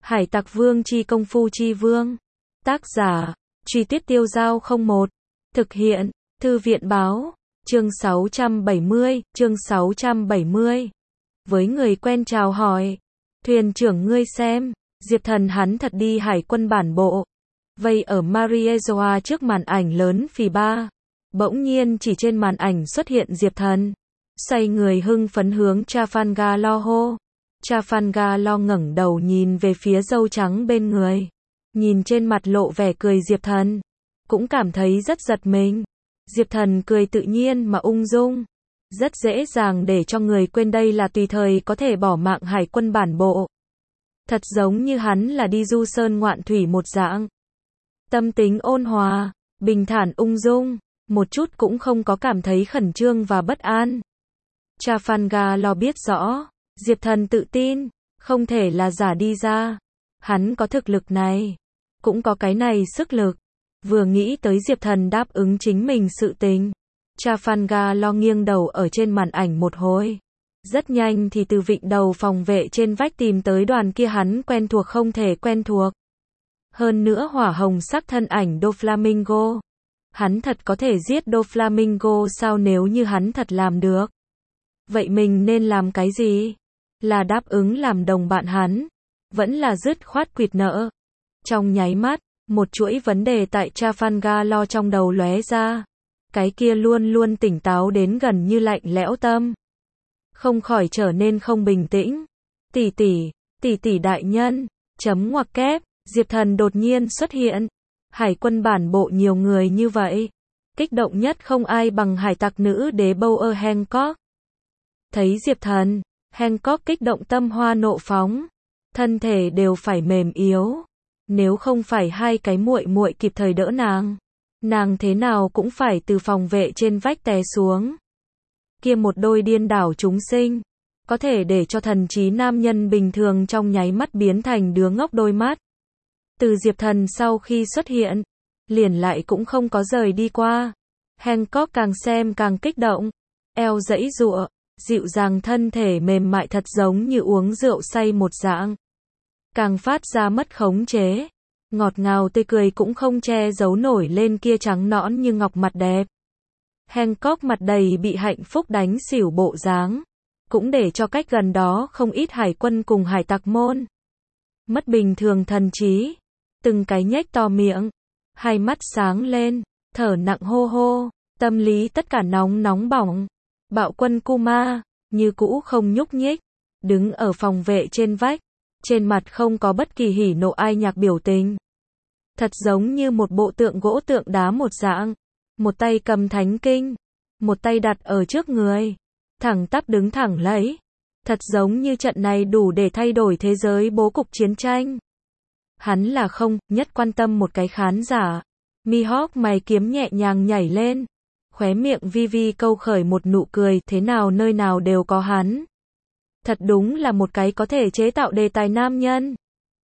Hải Tặc Vương chi công phu chi vương. Tác giả, Truy Tuyết Tiêu Dao 01. Thực hiện, Thư viện báo, chương 670. Với người quen chào hỏi. Thuyền trưởng ngươi xem, Diệp Thần hắn thật đi hải quân bản bộ. Vây ở Mariejoa trước màn ảnh lớn phì ba. Bỗng nhiên chỉ trên màn ảnh xuất hiện Diệp Thần. Xoay người hưng phấn hướng Trafalgar hô. Trafalgar ngẩng đầu nhìn về phía dâu trắng bên người. Nhìn trên mặt lộ vẻ cười Diệp Thần. Cũng cảm thấy rất giật mình. Diệp Thần cười tự nhiên mà ung dung. Rất dễ dàng để cho người quên đây là tùy thời có thể bỏ mạng hải quân bản bộ. Thật giống như hắn là đi du sơn ngoạn thủy một dạng. Tâm tính ôn hòa, bình thản ung dung, một chút cũng không có cảm thấy khẩn trương và bất an. Trafalgar biết rõ, Diệp Thần tự tin, không thể là giả đi ra. Hắn có thực lực này, cũng có cái này sức lực. Vừa nghĩ tới Diệp Thần đáp ứng chính mình sự tình, Trafalgar nghiêng đầu ở trên màn ảnh một hồi. Rất nhanh thì từ vịnh đầu phòng vệ trên vách tìm tới đoàn kia hắn quen thuộc không thể quen thuộc. Hơn nữa hỏa hồng sắc thân ảnh Doflamingo. Hắn thật có thể giết Doflamingo sao? Nếu như hắn thật làm được, vậy mình nên làm cái gì? Là đáp ứng làm đồng bạn hắn, vẫn là dứt khoát quỵt nợ? Trong nháy mắt, một chuỗi vấn đề tại Trafalgar trong đầu lóe ra. Cái kia luôn luôn tỉnh táo đến gần như lạnh lẽo tâm, không khỏi trở nên không bình tĩnh. Tỷ tỷ đại nhân, chấm ngoặc kép, Diệp Thần đột nhiên xuất hiện. Hải quân bản bộ nhiều người như vậy, kích động nhất không ai bằng hải tặc nữ đế Bower Hancock. Thấy Diệp Thần, Hancock kích động tâm hoa nộ phóng, thân thể đều phải mềm yếu. Nếu không phải hai cái muội muội kịp thời đỡ nàng thế nào cũng phải từ phòng vệ trên vách té xuống. Kia một đôi điên đảo chúng sinh, có thể để cho thần trí nam nhân bình thường trong nháy mắt biến thành đứa ngốc đôi mắt. Từ Diệp Thần sau khi xuất hiện, liền lại cũng không có rời đi qua. Hancock càng xem càng kích động, eo giãy giụa, dịu dàng thân thể mềm mại thật giống như uống rượu say một dạng. Càng phát ra mất khống chế, ngọt ngào tươi cười cũng không che giấu nổi lên kia trắng nõn như ngọc mặt đẹp. Hancock mặt đầy bị hạnh phúc đánh xỉu bộ dáng, cũng để cho cách gần đó không ít hải quân cùng hải tặc môn mất bình thường thần trí, từng cái nhếch to miệng, hai mắt sáng lên, thở nặng hô hô, tâm lý tất cả nóng bỏng. Bạo quân Kuma, như cũ không nhúc nhích, đứng ở phòng vệ trên vách, trên mặt không có bất kỳ hỉ nộ ai nhạc biểu tình. Thật giống như một bộ tượng gỗ tượng đá một dạng, một tay cầm thánh kinh, một tay đặt ở trước người, thẳng tắp đứng thẳng lấy. Thật giống như trận này đủ để thay đổi thế giới bố cục chiến tranh. Hắn là không nhất quan tâm một cái khán giả. Mihawk mày kiếm nhẹ nhàng nhảy lên, khóe miệng vi câu khởi một nụ cười, thế nào nơi nào đều có hắn. Thật đúng là một cái có thể chế tạo đề tài nam nhân.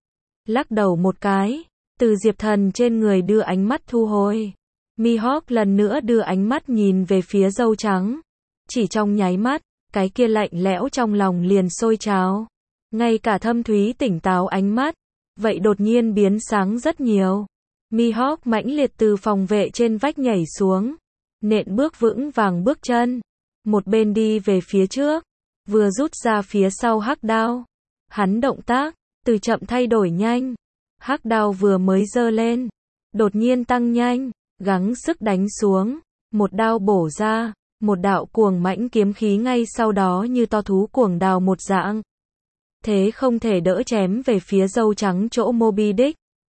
Lắc đầu một cái, từ Diệp Thần trên người đưa ánh mắt thu hồi. Mihawk lần nữa đưa ánh mắt nhìn về phía dâu trắng. Chỉ trong nháy mắt, cái kia lạnh lẽo trong lòng liền sôi trào. Ngay cả thâm thúy tỉnh táo ánh mắt, vậy đột nhiên biến sáng rất nhiều. Mihawk mãnh liệt từ phòng vệ trên vách nhảy xuống, nện bước vững vàng bước chân, một bên đi về phía trước, vừa rút ra phía sau hắc đao. Hắn động tác từ chậm thay đổi nhanh, hắc đao vừa mới giơ lên, đột nhiên tăng nhanh, gắng sức đánh xuống, một đao bổ ra, một đạo cuồng mãnh kiếm khí ngay sau đó như to thú cuồng đào một dạng. Thế không thể đỡ chém về phía dâu trắng chỗ Moby Dick.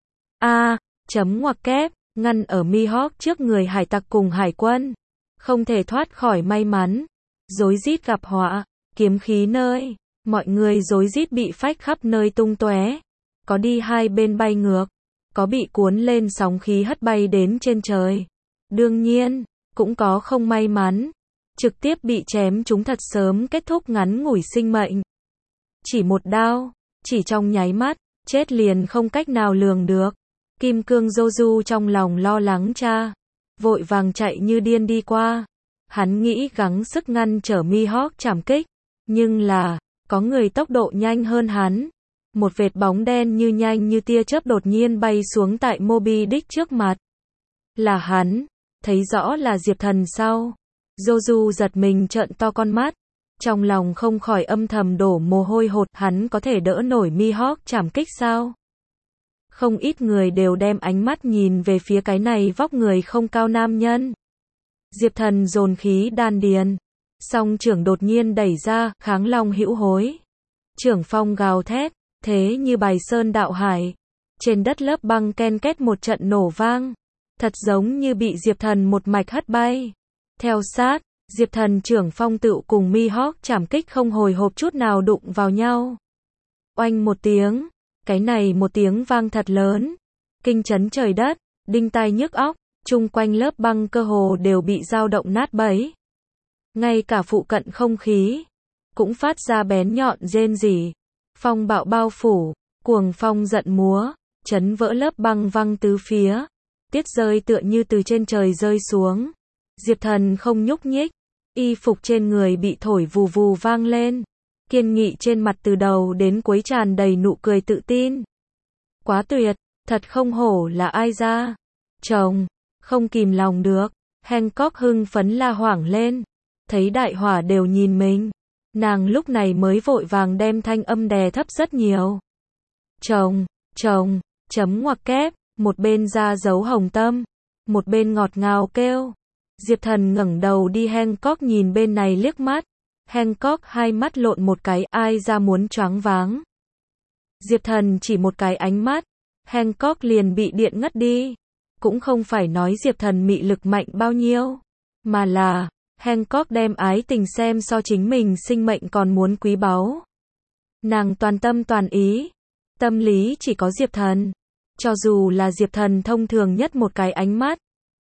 Chấm ngoặc kép, ngăn ở Mihawk trước người hải tặc cùng hải quân. Không thể thoát khỏi may mắn. Rối rít gặp họa, kiếm khí nơi, mọi người rối rít bị phách khắp nơi tung tóe. Có đi hai bên bay ngược, có bị cuốn lên sóng khí hất bay đến trên trời. Đương nhiên, cũng có không may mắn, trực tiếp bị chém chúng thật sớm kết thúc ngắn ngủi sinh mệnh. Chỉ một đao, chỉ trong nháy mắt, chết liền không cách nào lường được. Kim Cương Joju trong lòng lo lắng vội vàng chạy như điên đi qua. Hắn nghĩ gắng sức ngăn trở Mihawk trảm kích, nhưng là, có người tốc độ nhanh hơn hắn. Một vệt bóng đen như nhanh như tia chớp đột nhiên bay xuống tại Moby Dick trước mặt. Là hắn, thấy rõ là Diệp Thần sau. Joju giật mình trợn to con mắt, trong lòng không khỏi âm thầm đổ mồ hôi hột, hắn có thể đỡ nổi Mihawk trảm kích sao? Không ít người đều đem ánh mắt nhìn về phía cái này vóc người không cao nam nhân. Diệp Thần dồn khí đan điền, song trưởng đột nhiên đẩy ra, kháng long hữu hối. Trưởng phong gào thét, thế như bài sơn đạo hải. Trên đất lớp băng ken két một trận nổ vang, thật giống như bị Diệp Thần một mạch hất bay. Theo sát, Diệp Thần trưởng phong tựu cùng Mihawk trảm kích không hồi hộp chút nào đụng vào nhau. Oanh một tiếng, cái này một tiếng vang thật lớn, kinh chấn trời đất, đinh tai nhức óc, chung quanh lớp băng cơ hồ đều bị dao động nát bấy. Ngay cả phụ cận không khí cũng phát ra bén nhọn rên rỉ. Phong bạo bao phủ, cuồng phong giận múa, chấn vỡ lớp băng văng tứ phía. Tiết rơi tựa như từ trên trời rơi xuống. Diệp Thần không nhúc nhích, y phục trên người bị thổi vù vù vang lên. Kiên nghị trên mặt từ đầu đến cuối tràn đầy nụ cười tự tin. Quá tuyệt, thật không hổ là ai ra. Chồng, không kìm lòng được, Hancock hưng phấn la hoảng lên. Thấy đại hỏa đều nhìn mình, nàng lúc này mới vội vàng đem thanh âm đè thấp rất nhiều. Chồng, chấm ngoặc kép, một bên ra dấu hồng tâm, một bên ngọt ngào kêu. Diệp Thần ngẩng đầu đi Hancock nhìn bên này liếc mắt. Hancock hai mắt lộn một cái, ai ra muốn choáng váng. Diệp Thần chỉ một cái ánh mắt, Hancock liền bị điện ngất đi. Cũng không phải nói Diệp Thần mị lực mạnh bao nhiêu, mà là Hancock đem ái tình xem so chính mình sinh mệnh còn muốn quý báu. Nàng toàn tâm toàn ý, tâm lý chỉ có Diệp Thần. Cho dù là Diệp Thần thông thường nhất một cái ánh mắt,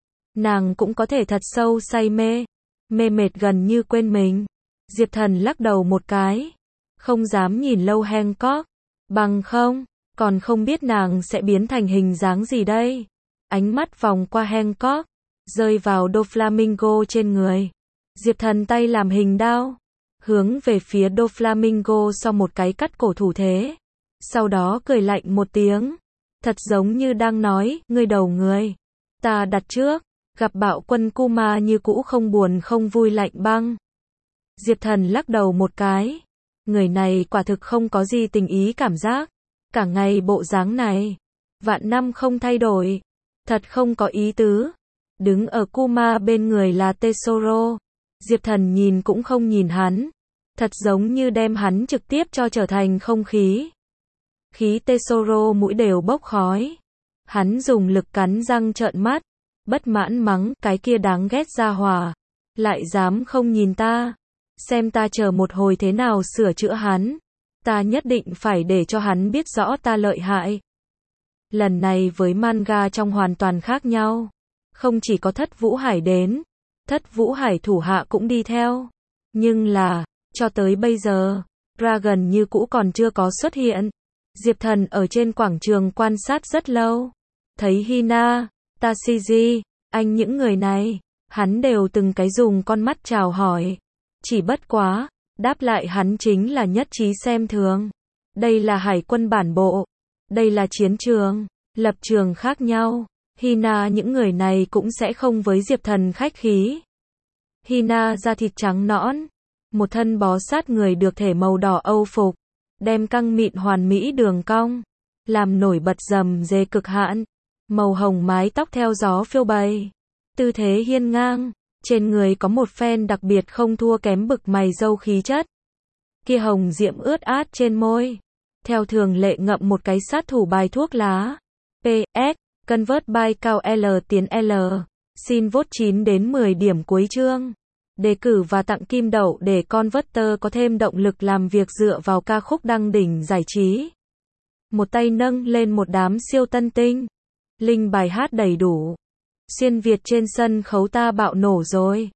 nàng cũng có thể thật sâu say mê, mê mệt gần như quên mình. Diệp Thần lắc đầu một cái, không dám nhìn lâu Hancock, bằng không, còn không biết nàng sẽ biến thành hình dáng gì đây. Ánh mắt vòng qua Hancock, rơi vào Doflamingo trên người. Diệp Thần tay làm hình đao, hướng về phía Doflamingo so một cái cắt cổ thủ thế. Sau đó cười lạnh một tiếng, thật giống như đang nói, ngươi đầu người, ta đặt trước. Gặp bạo quân Kuma như cũ không buồn không vui lạnh băng. Diệp Thần lắc đầu một cái, người này quả thực không có gì tình ý cảm giác. Cả ngày bộ dáng này, vạn năm không thay đổi, thật không có ý tứ. Đứng ở Kuma bên người là Tesoro. Diệp Thần nhìn cũng không nhìn hắn, thật giống như đem hắn trực tiếp cho trở thành không khí. Khí Tesoro mũi đều bốc khói. Hắn dùng lực cắn răng trợn mắt, bất mãn mắng, cái kia đáng ghét ra hỏa, lại dám không nhìn ta. Xem ta chờ một hồi thế nào sửa chữa hắn. Ta nhất định phải để cho hắn biết rõ ta lợi hại. Lần này với manga trong hoàn toàn khác nhau. Không chỉ có Thất Vũ Hải đến, Thất Vũ Hải thủ hạ cũng đi theo. Nhưng là, cho tới bây giờ, Dragon như cũ còn chưa có xuất hiện. Diệp Thần ở trên quảng trường quan sát rất lâu. Thấy Hina, Tashiji, anh những người này, hắn đều từng cái dùng con mắt chào hỏi. Chỉ bất quá, đáp lại hắn chính là nhất trí xem thường. Đây là hải quân bản bộ, đây là chiến trường, lập trường khác nhau. Hina những người này cũng sẽ không với Diệp Thần khách khí. Hina da thịt trắng nõn, một thân bó sát người được thể màu đỏ Âu phục, đem căng mịn hoàn mỹ đường cong, làm nổi bật rầm rề cực hạn. Màu hồng mái tóc theo gió phiêu bày, tư thế hiên ngang, trên người có một phen đặc biệt không thua kém bực mày râu khí chất. Kia hồng diệm ướt át trên môi, theo thường lệ ngậm một cái sát thủ bài thuốc lá. PS, Convert by cao L tiến L, xin vote 9 đến 10 điểm cuối chương. Đề cử và tặng kim đậu để Converter có thêm động lực làm việc dựa vào ca khúc đăng đỉnh giải trí. Một tay nâng lên một đám siêu tân tinh. Linh bài hát đầy đủ. Xuyên Việt trên sân khấu ta bạo nổ rồi.